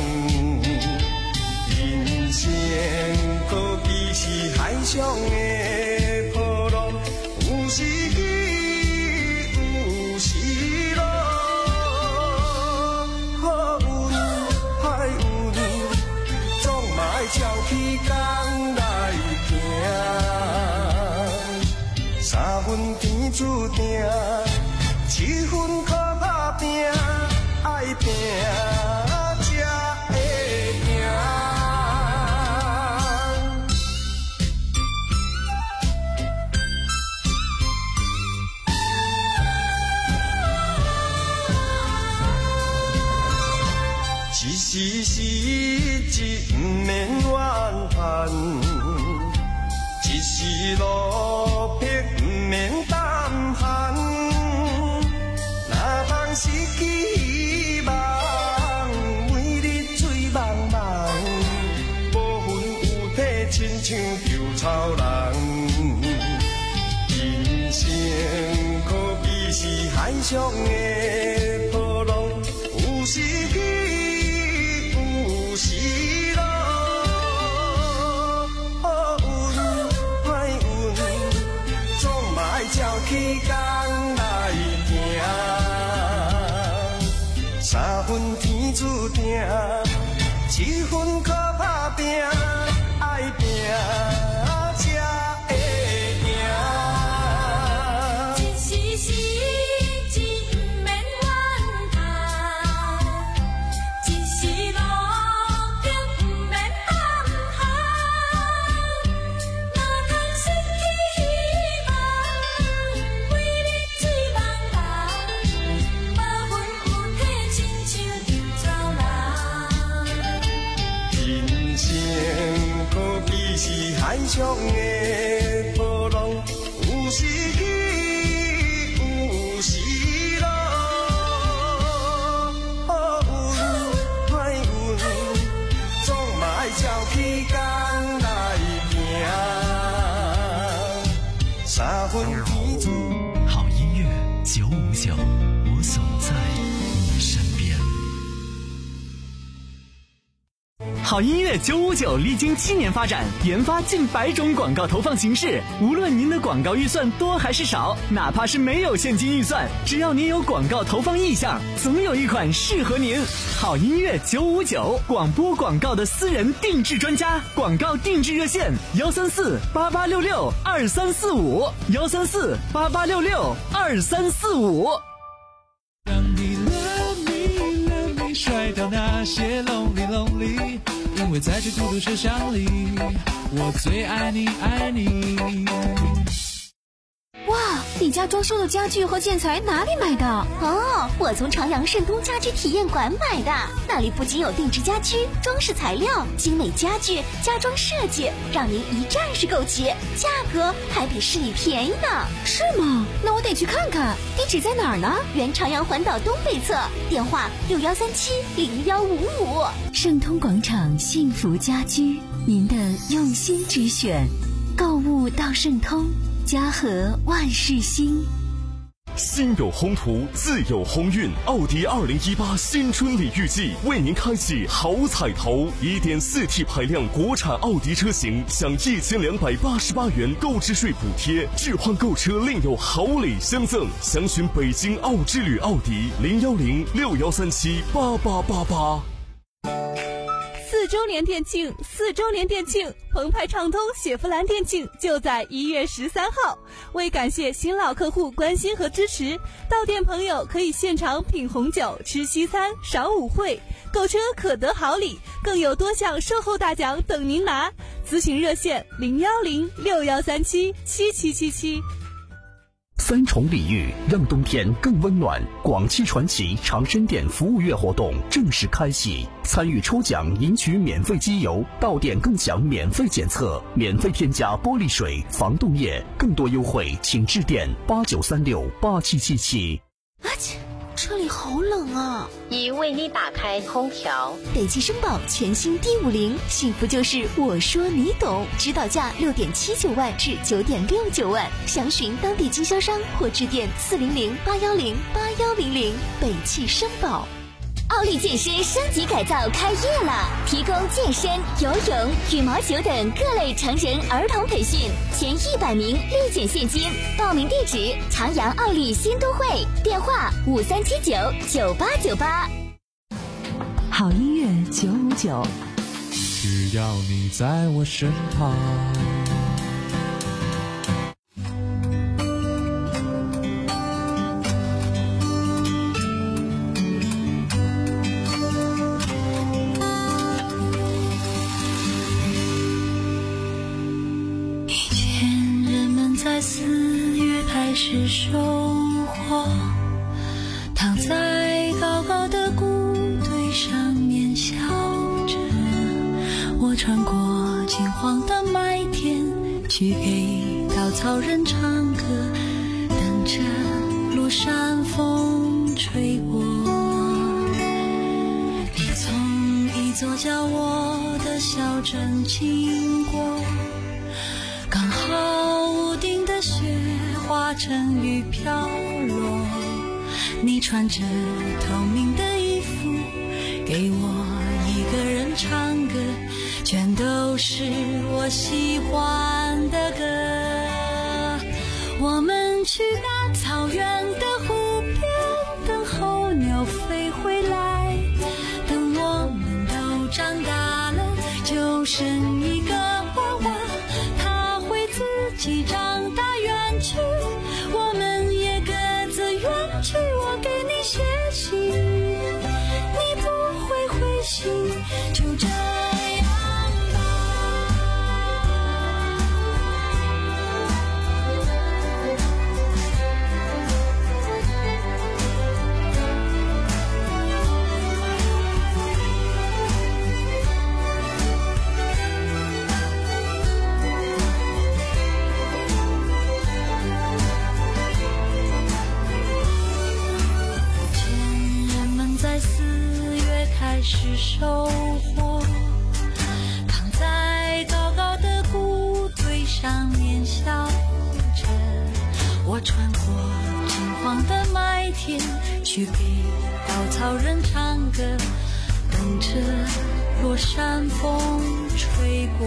人生可比是海上的波浪，有时起。照起工来行，三分天注定，七分靠打拼，爱拼才会赢。 时时一不免怨叹，一时落魄不免胆寒。哪通失去希望，每日醉茫茫，无魂有体，亲像稻草人。人生可比是海上的波浪，有时起，有时落。好运歹运，总嘛爱照起工来行。三分天注定，七分靠打拼，爱拼。海上的波浪，有时起，有时落。好运歹运，总嘛爱照起工来行。三分天注。 好音乐九五九，我总在你身边。 好音乐九五九历经七年发展，研发近百种广告投放形式。无论您的广告预算多还是少，哪怕是没有现金预算，只要您有广告投放意向，总有一款适合您。好音乐九五九，广播广告的私人定制专家，广告定制热线：幺三四八八六六二三四五，幺三四八八六六二三四五。 让你 love me love me 甩掉那些 lonely lonely， 因为在这孤独车厢里，我最爱你爱你。 哇，你家装修的家具和建材哪里买的？ 哦，我从朝阳盛东家居体验馆买的，那里不仅有定制家居、装饰材料、精美家具、家装设计，让您一站式购齐，价格还比市里便宜呢。 是吗？那我得去看看。地址在哪儿呢？ 原朝阳环岛东北侧，电话六幺三七零幺五五。 盛通广场幸福家居，您的用心之选，购物到盛通。家和万事兴。 心有宏图，自有鸿运。奥迪二零一八新春礼遇季为您开启好彩头， 一点四 T 排量国产奥迪车型享一千两百八十八元购置税补贴，置换购车另有好礼相赠。详询北京奥之旅奥迪零幺零六幺三七八八八八。 四周年店庆，四周年店庆，澎湃畅通雪佛兰店庆就在一月十三号。为感谢新老客户关心和支持，到店朋友可以现场品红酒、吃西餐、赏舞会，购车可得好礼，更有多项售后大奖等您拿。咨询热线零幺零六幺三七七七七七。 三重礼遇，让冬天更温暖。广汽传祺长生店服务月活动正式开启，参与抽奖赢取免费机油，到店更享免费检测，免费添加玻璃水、防冻液，更多优惠请致电八九三六八七七七。 啊切，这里好冷啊！ 已为你打开空调。 北汽绅宝全新 D 五零，幸福就是我说你懂，指导价六点七九万至九点六九万，详询当地经销商或致电四零零八幺零八幺零零。北汽绅宝。 奥利健身升级改造开业了，提供健身、游泳、羽毛球等各类成人儿童培训，前一百名立减现金。报名地址：朝阳奥利新都会，电话五三七九九八九八。 好音乐九五九， 只要你在我身旁。 在四月开始收获，躺在高高的谷堆上面笑。 穿过金黄的麦田，去给稻草人唱歌，等着落山风吹过。你从一座叫我的小镇经过，刚好屋顶的雪化成雨飘落。你穿着透明的衣服，给我一个人唱歌，全都是我喜欢的歌。我们去大草原的湖边，等候鸟飞回来，等我们都长大了，就剩一个娃娃，他会自己长大远去，我们也各自远去。我给你写信，你不会回信，就这样吧。开始收获，躺在高高的谷堆上面笑着。我穿过金黄的麦田，去给稻草人唱歌，等着落山风吹过。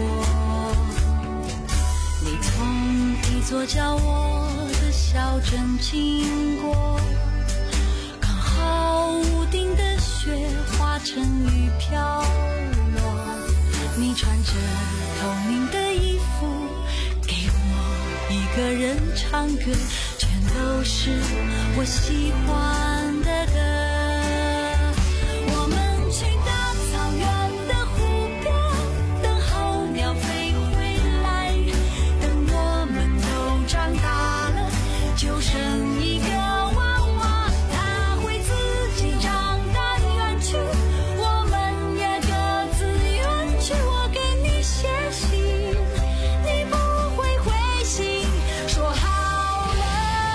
你从一座叫我的小镇经过，刚好屋顶的雪化成雨飘落。你穿着透明的衣服，给我一个人唱歌，全都是我喜欢的歌。我们去大草原的湖边，等候鸟飞回来，等我们都长大了，就剩一个娃娃，他会自己长大远去，我们也各自远去。我给你写信，你不会回信，说好了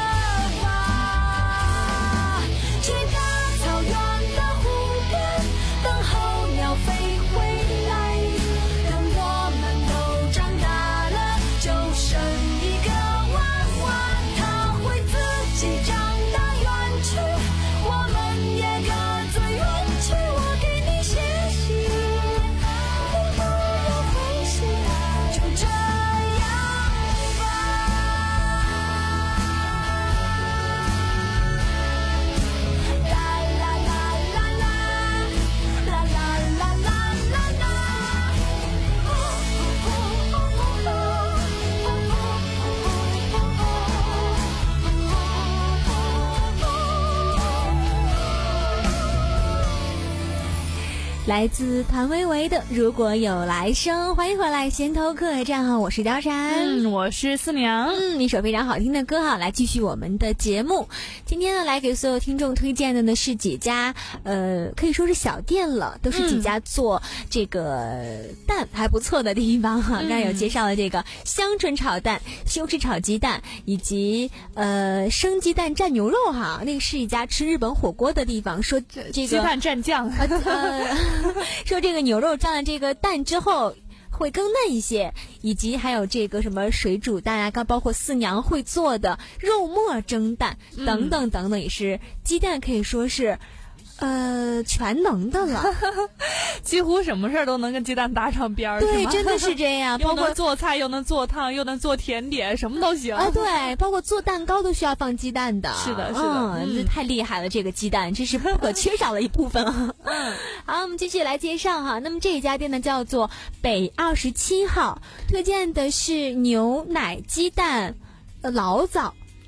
吧。去大草原的湖边，等候鸟飞回来，等我们都长大了，就剩一个娃娃，他会自己长大远去，我们也各自远去。我给你写信，你不要回信，就这样吧。啦啦啦啦啦，啦啦啦啦啦啦。 来自谭维维的《如果有来生》，欢迎回来先头客栈哈，我是貂蝉， 嗯，我是思娘， 嗯，一首非常好听的歌哈，来继续我们的节目。今天呢，来给所有听众推荐的呢是几家呃，可以说是小店了，都是几家做这个蛋还不错的地方哈。刚才有介绍了这个香椿炒蛋、西红柿炒鸡蛋，以及呃生鸡蛋蘸牛肉哈，那个是一家吃日本火锅的地方，说这个鸡蛋蘸酱， 呃，说这个牛肉蘸了这个蛋之后会更嫩一些，以及还有这个什么水煮蛋啊，刚包括四娘会做的肉末蒸蛋等等等等，也是鸡蛋可以说是呃全能的了， 几乎什么事儿都能跟鸡蛋搭上边儿。 对，真的是这样，包括又能做菜，又能做汤，又能做甜点，什么都行啊。对，包括做蛋糕都需要放鸡蛋的。 是的，是的， 嗯，这太厉害了，这个鸡蛋这是不可缺少的一部分啊。 嗯， 好，我们继续来介绍哈。那么这一家店呢叫做北二十七号，推荐的是牛奶鸡蛋呃醪糟。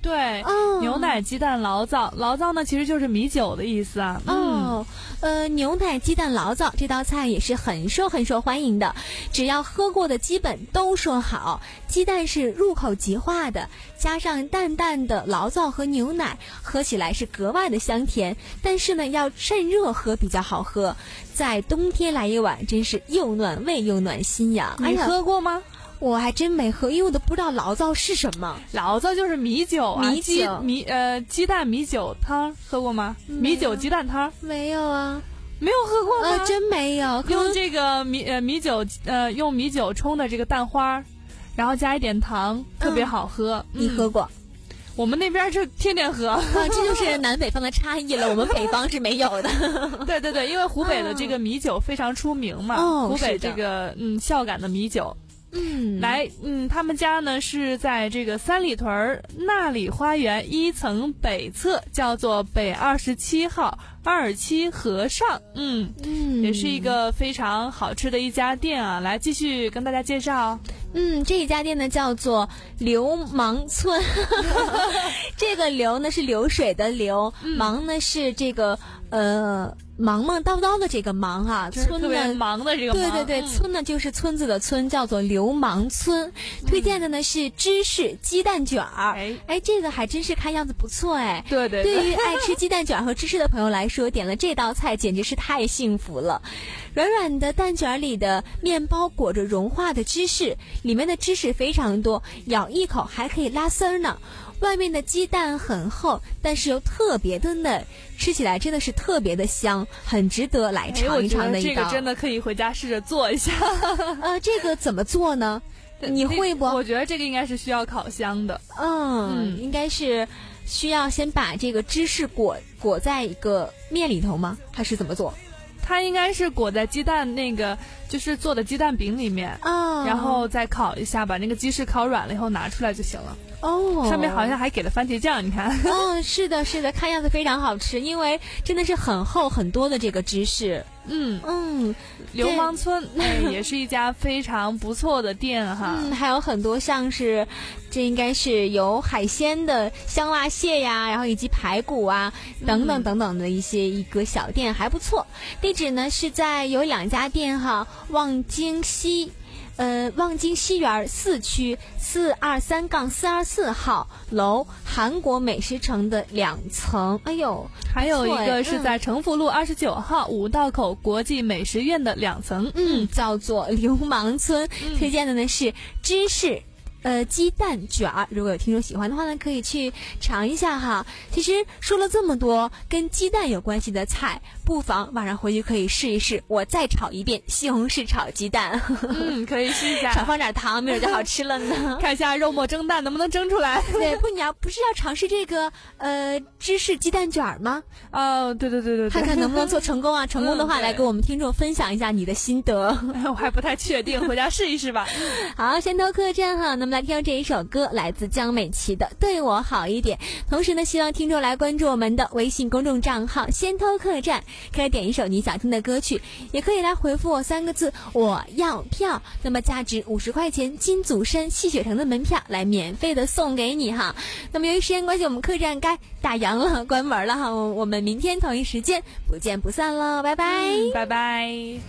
对， 哦， 牛奶鸡蛋醪糟，醪糟呢其实就是米酒的意思啊。 哦，呃，牛奶鸡蛋醪糟这道菜也是很受很受欢迎的，只要喝过的基本都说好。鸡蛋是入口即化的，加上淡淡的醪糟和牛奶，喝起来是格外的香甜。但是呢，要趁热喝比较好喝，在冬天来一碗，真是又暖胃又暖心呀。 你喝过吗？ 我还真没喝，因为我都不知道醪糟是什么。 醪糟就是米酒啊， 米酒米呃鸡蛋米酒汤喝过吗？米酒鸡蛋汤没有啊， 没有喝过吗？ 呃，真没有。 用这个米呃米酒呃用米酒冲的这个蛋花，然后加一点糖，特别好喝。 嗯、你喝过？ 我们那边是天天喝， 啊，这就是南北方的差异了。我们北方是没有的。 对对对，因为湖北的这个米酒非常出名嘛， 哦、 湖北这个嗯孝感的米酒。 嗯， 来，嗯，他们家呢是在这个三里屯纳里花园一层北侧，叫做北二十七号二七和尚，嗯嗯， 也是一个非常好吃的一家店啊。来，继续跟大家介绍。 嗯，这一家店呢叫做流氓村，这个流呢是流水的流， 嗯、 忙呢是这个呃。忙忙叨叨的这个忙啊，村特别忙的这个忙，对对对， 嗯、 村呢就是村子的村，叫做流氓村。嗯、推荐的呢是芝士鸡蛋卷儿，哎哎，这个还真是看样子不错哎。 对对对， 对于爱吃鸡蛋卷和芝士的朋友来说，点了这道菜简直是太幸福了。软软的蛋卷里的面包裹着融化的芝士，里面的芝士非常多，咬一口还可以拉丝儿呢。外面的鸡蛋很厚，但是又特别的嫩，吃起来真的是特别的香，很值得来尝一尝的一道。 这个真的可以回家试着做一下。 呃，这个怎么做呢？你会不？ 我觉得这个应该是需要烤箱的。 嗯，嗯应该是需要先把这个芝士裹裹在一个面里头吗？还是怎么做？ 它应该是裹在鸡蛋那个就是做的鸡蛋饼里面， 哦， 然后再烤一下，把那个鸡翅烤软了以后拿出来就行了。 哦， 上面好像还给了番茄酱，你看。 哦，是的，是的，看样子非常好吃，因为真的是很厚很多的这个芝士。 嗯嗯， 流氓村哎也是一家非常不错的店哈。 嗯，还有很多像是，这应该是有海鲜的香辣蟹呀，然后以及排骨啊等等等等的一些一个小店，还不错。地址呢是在有两家店哈，望京西。呃，望京西园四区四二三杠四二四号楼，韩国美食城的两层。哎呦， 还有一个是在城福路二十九号五道口国际美食院的两层， 嗯，叫做流氓村。嗯、推荐的呢是芝士。呃，鸡蛋卷儿，如果有听众喜欢的话呢，可以去尝一下哈。其实说了这么多跟鸡蛋有关系的菜，不妨晚上回去可以试一试。我再炒一遍西红柿炒鸡蛋， 嗯，可以试一下， 少放点糖，没准就好吃了呢。 看一下肉末蒸蛋能不能蒸出来。 对，不，你要不是要尝试这个呃芝士鸡蛋卷吗？ 哦，对对对对对， 看看能不能做成功啊？成功的话，嗯、来跟我们听众分享一下你的心得。 我还不太确定，回家试一试吧。 好，先头客栈哈，那么。来听这一首歌，来自江美琪的《对我好一点》。同时呢，希望听众来关注我们的微信公众账号“先偷客栈”，可以点一首你想听的歌曲，也可以来回复我三个字“我要票”。那么价值五十块钱金祖山戏雪城的门票来免费的送给你哈。那么由于时间关系，我们客栈该打烊了，关门了哈。我们明天同一时间不见不散了，拜拜， 嗯、拜拜。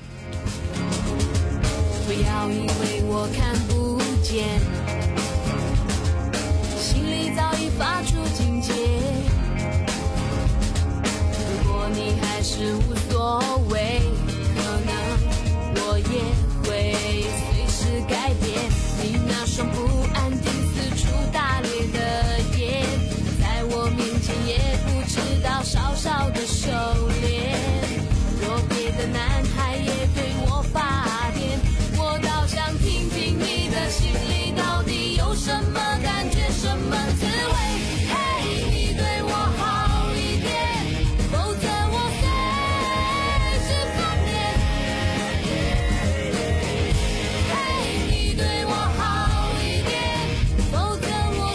不要以为我看不见，心里早已发出警戒。如果你还是无所谓，可能我也会随时改变。你那双不安定四处打猎的眼，在我面前也不知道稍稍的收敛。若别的男孩也对我发癫，我倒想听听你的心里到底有什么感觉，什么滋味。嘿，你对我好一点，否则我随时翻脸。嘿，你对我好一点，否则我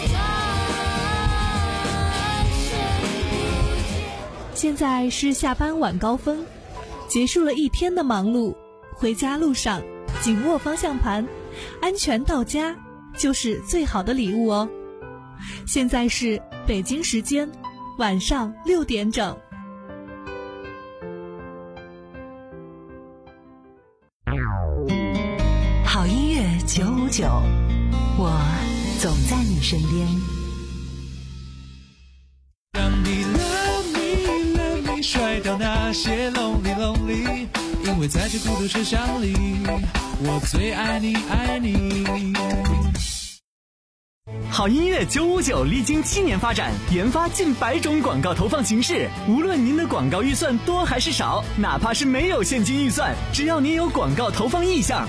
转身不见。 现在是下班晚高峰，结束了一天的忙碌，回家路上紧握方向盘，安全到家就是最好的礼物哦。现在是北京时间晚上六点整。 好音乐九五九，我总在你身边。 让你 love me love me 甩掉那些 lonely lonely， 因为在这孤独车厢里，我最爱你爱你。 好音乐九五九历经七年发展，研发近百种广告投放形式。无论您的广告预算多还是少，哪怕是没有现金预算，只要您有广告投放意向，